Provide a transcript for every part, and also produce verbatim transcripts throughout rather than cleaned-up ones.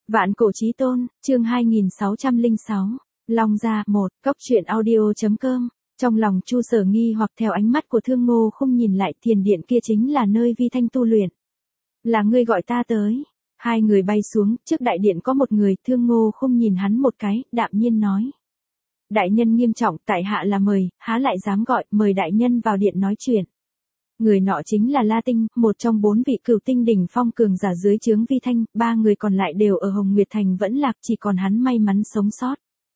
Vạn cổ chí tôn, chương hai nghìn sáu trăm lẻ sáu, Long gia, một, cốc truyện audio.com. Trong lòng Chu Sở nghi hoặc theo ánh mắt của Thương Ngô Khung nhìn lại, thiền điện kia chính là nơi Vi Thanh tu luyện. Là ngươi gọi ta tới. Hai người bay xuống, trước đại điện có một người, Thương Ngô Khung nhìn hắn một cái, đạm nhiên nói. Đại nhân nghiêm trọng, tại hạ là mời, há lại dám gọi, mời đại nhân vào điện nói chuyện. Người nọ chính là La Tinh, một trong bốn vị cửu tinh đỉnh phong cường giả dưới trướng Vi Thanh, ba người còn lại đều ở Hồng Nguyệt Thành vẫn lạc, chỉ còn hắn may mắn sống sót.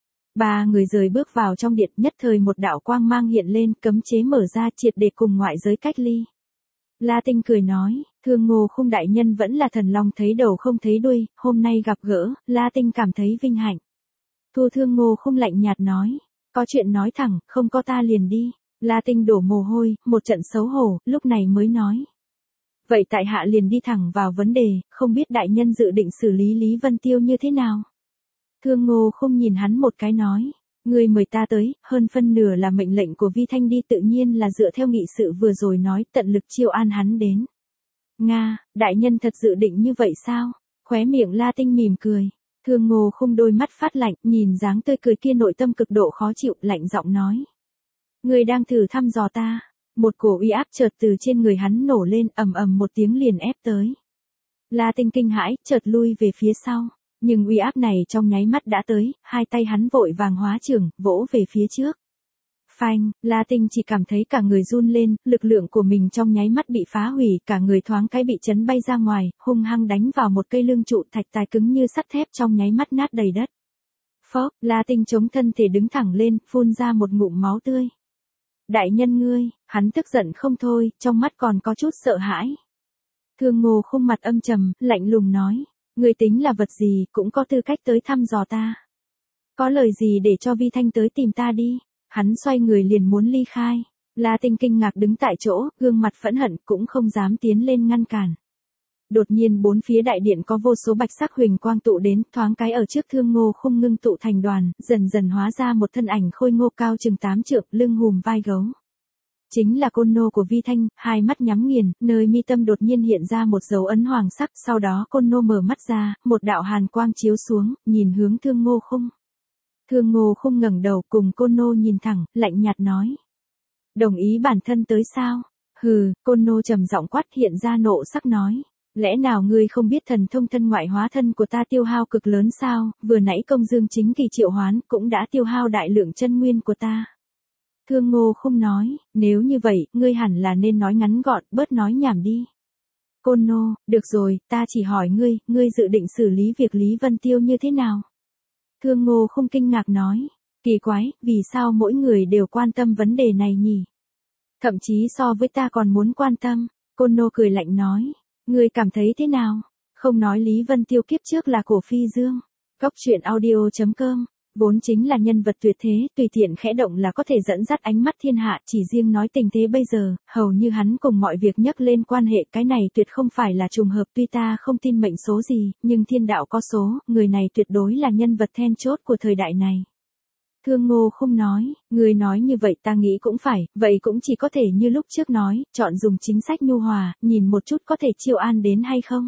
Ba người rời bước vào trong điện, nhất thời một đạo quang mang hiện lên, cấm chế mở ra, triệt để cùng ngoại giới cách ly. La Tinh cười nói, Thương Ngô Khung đại nhân vẫn là thần long thấy đầu không thấy đuôi, hôm nay gặp gỡ, La Tinh cảm thấy vinh hạnh. Thu Thương Ngô Khung lạnh nhạt nói, có chuyện nói thẳng, không có ta liền đi. La Tinh đổ mồ hôi, một trận xấu hổ, lúc này mới nói. Vậy tại hạ liền đi thẳng vào vấn đề, không biết đại nhân dự định xử lý Lý Vân Tiêu như thế nào? Thương Ngô Khung nhìn hắn một cái nói, ngươi mời ta tới, hơn phân nửa là mệnh lệnh của Vi Thanh đi, tự nhiên là dựa theo nghị sự vừa rồi nói, tận lực chiêu an hắn đến. Nga, đại nhân thật dự định như vậy sao? Khóe miệng La Tinh mỉm cười. Thương Ngô Khung đôi mắt phát lạnh, nhìn dáng tươi cười kia nội tâm cực độ khó chịu, lạnh giọng nói. Ngươi đang thử thăm dò ta. Một cổ uy áp chợt từ trên người hắn nổ lên, ầm ầm một tiếng liền ép tới. La Tinh kinh hãi, chợt lui về phía sau. Nhưng uy áp này trong nháy mắt đã tới, hai tay hắn vội vàng hóa trưởng, vỗ về phía trước. Phanh, La Tinh chỉ cảm thấy cả người run lên, lực lượng của mình trong nháy mắt bị phá hủy, cả người thoáng cái bị chấn bay ra ngoài, hung hăng đánh vào một cây lưng trụ thạch tài cứng như sắt thép, trong nháy mắt nát đầy đất. Phốc, La Tinh chống thân thể đứng thẳng lên, phun ra một ngụm máu tươi. Đại nhân ngươi, hắn tức giận không thôi, trong mắt còn có chút sợ hãi. Thương Ngô Khung mặt âm trầm, lạnh lùng nói, ngươi tính là vật gì, cũng có tư cách tới thăm dò ta. Có lời gì để cho Vi Thanh tới tìm ta đi. Hắn xoay người liền muốn ly khai. La Tinh kinh ngạc đứng tại chỗ, gương mặt phẫn hận, cũng không dám tiến lên ngăn cản. Đột nhiên bốn phía đại điện có vô số bạch sắc huỳnh quang tụ đến, thoáng cái ở trước Thương Ngô Khung ngưng tụ thành đoàn, dần dần hóa ra một thân ảnh khôi ngô cao chừng tám trượng, lưng hùm vai gấu. Chính là côn nô của Vi Thanh, hai mắt nhắm nghiền, nơi mi tâm đột nhiên hiện ra một dấu ấn hoàng sắc, sau đó côn nô mở mắt ra, một đạo hàn quang chiếu xuống, nhìn hướng Thương Ngô Khung. Thương Ngô Khung ngẩng đầu cùng côn nô nhìn thẳng, lạnh nhạt nói. Đồng ý bản thân tới sao? Hừ, côn nô trầm giọng quát, hiện ra nộ sắc nói. Lẽ nào ngươi không biết thần thông thân ngoại hóa thân của ta tiêu hao cực lớn sao, vừa nãy công dương chính kỳ triệu hoán cũng đã tiêu hao đại lượng chân nguyên của ta. Thương Ngô Khung nói, nếu như vậy, ngươi hẳn là nên nói ngắn gọn, bớt nói nhảm đi. Côn nô, được rồi, ta chỉ hỏi ngươi, ngươi dự định xử lý việc Lý Vân Tiêu như thế nào? Thương Ngô Khung kinh ngạc nói, kỳ quái, vì sao mỗi người đều quan tâm vấn đề này nhỉ? Thậm chí so với ta còn muốn quan tâm. Côn nô cười lạnh nói, ngươi cảm thấy thế nào? Không nói Lý Vân Tiêu kiếp trước là cổ phi dương. Cốc truyện audio.com, vốn chính là nhân vật tuyệt thế, tùy tiện khẽ động là có thể dẫn dắt ánh mắt thiên hạ, chỉ riêng nói tình thế bây giờ, hầu như hắn cùng mọi việc nhắc lên quan hệ, cái này tuyệt không phải là trùng hợp, tuy ta không tin mệnh số gì, nhưng thiên đạo có số, người này tuyệt đối là nhân vật then chốt của thời đại này. Thương Ngô Khung nói, người nói như vậy ta nghĩ cũng phải, vậy cũng chỉ có thể như lúc trước nói, chọn dùng chính sách nhu hòa, nhìn một chút có thể chiêu an đến hay không.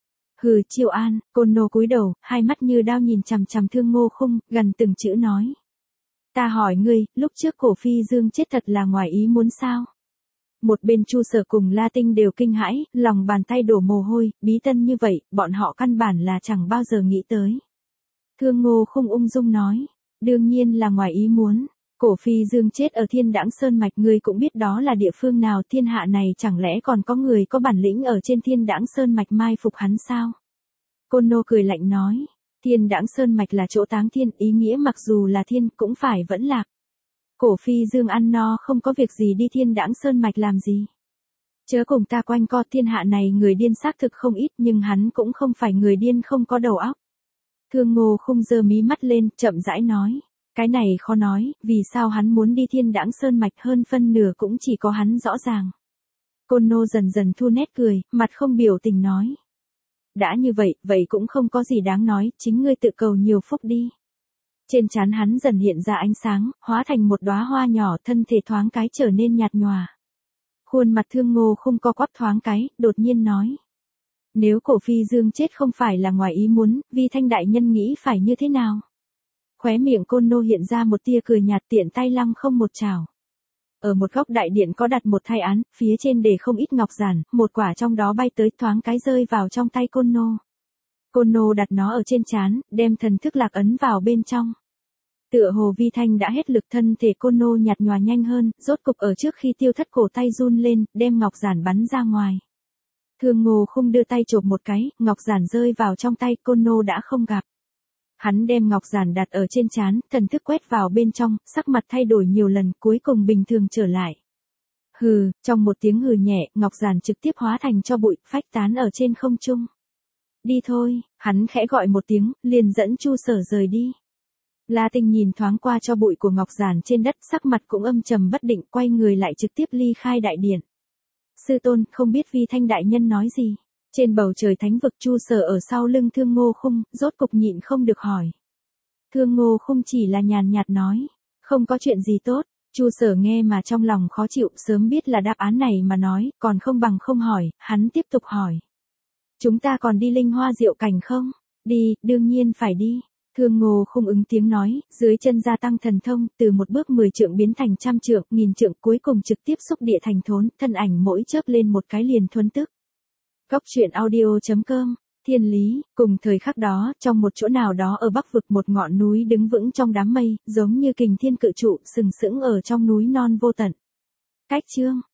Hừ, chiêu an, côn nô cúi đầu, hai mắt như đao nhìn chằm chằm Thương Ngô Khung, gần từng chữ nói. Ta hỏi ngươi, lúc trước cổ phi dương chết thật là ngoài ý muốn sao? Một bên Chu Sở cùng La Tinh đều kinh hãi, lòng bàn tay đổ mồ hôi, bí tân như vậy, bọn họ căn bản là chẳng bao giờ nghĩ tới. Thương Ngô Khung ung dung nói, đương nhiên là ngoài ý muốn. Cổ phi dương chết ở Thiên Đãng Sơn Mạch, ngươi cũng biết đó là địa phương nào, thiên hạ này chẳng lẽ còn có người có bản lĩnh ở trên Thiên Đãng Sơn Mạch mai phục hắn sao? Côn nô cười lạnh nói, Thiên Đãng Sơn Mạch là chỗ táng thiên, ý nghĩa mặc dù là thiên cũng phải vẫn lạc. Cổ phi dương ăn no không có việc gì đi Thiên Đãng Sơn Mạch làm gì? Chớ cùng ta quanh co, thiên hạ này người điên xác thực không ít, nhưng hắn cũng không phải người điên không có đầu óc. Thương Ngô Khung giơ mí mắt lên, chậm rãi nói. Cái này khó nói, vì sao hắn muốn đi Thiên Đãng Sơn Mạch, hơn phân nửa cũng chỉ có hắn rõ ràng. Côn nô dần dần thu nét cười, mặt không biểu tình nói. Đã như vậy, vậy cũng không có gì đáng nói, chính ngươi tự cầu nhiều phúc đi. Trên trán hắn dần hiện ra ánh sáng, hóa thành một đóa hoa nhỏ, thân thể thoáng cái trở nên nhạt nhòa. Khuôn mặt Thương Ngô Khung co quắp thoáng cái, đột nhiên nói. Nếu cổ phi dương chết không phải là ngoài ý muốn, Vi Thanh đại nhân nghĩ phải như thế nào? Khóe miệng Côn Nô hiện ra một tia cười nhạt, tiện tay lăng không một chảo. Ở một góc đại điện có đặt một thai án, phía trên để không ít ngọc giản, một quả trong đó bay tới thoáng cái rơi vào trong tay Côn Nô. Côn Nô đặt nó ở trên trán, đem thần thức lạc ấn vào bên trong. Tựa hồ Vi Thanh đã hết lực, thân thể Côn Nô nhạt nhòa nhanh hơn, rốt cục ở trước khi tiêu thất cổ tay run lên, đem ngọc giản bắn ra ngoài. Thương Ngô Khung đưa tay chộp một cái, ngọc giản rơi vào trong tay, Côn Nô đã không gặp. Hắn đem ngọc giản đặt ở trên trán, thần thức quét vào bên trong, sắc mặt thay đổi nhiều lần, cuối cùng bình thường trở lại. Hừ, trong một tiếng hừ nhẹ, ngọc giản trực tiếp hóa thành tro bụi, phách tán ở trên không trung. Đi thôi, hắn khẽ gọi một tiếng, liền dẫn Chu Sở rời đi. La Tinh nhìn thoáng qua tro bụi của ngọc giản trên đất, sắc mặt cũng âm trầm bất định, quay người lại trực tiếp ly khai đại điện. Sư tôn, không biết Vi Thanh đại nhân nói gì? Trên bầu trời thánh vực, Chu Sở ở sau lưng Thương Ngô Khung, rốt cục nhịn không được hỏi. Thương Ngô Khung chỉ là nhàn nhạt nói, không có chuyện gì tốt. Chu Sở nghe mà trong lòng khó chịu, sớm biết là đáp án này mà nói, còn không bằng không hỏi, hắn tiếp tục hỏi. Chúng ta còn đi Linh Hoa Diệu Cảnh không? Đi, đương nhiên phải đi. Thương Ngô Khung ứng tiếng nói, dưới chân gia tăng thần thông, từ một bước mười trượng biến thành trăm trượng, nghìn trượng, cuối cùng trực tiếp xúc địa thành thốn, thân ảnh mỗi chớp lên một cái liền thuấn tức. Góc truyện audio chấm com, thiên lý, cùng thời khắc đó, trong một chỗ nào đó ở Bắc vực, một ngọn núi đứng vững trong đám mây, giống như kình thiên cự trụ, sừng sững ở trong núi non vô tận. Cách chương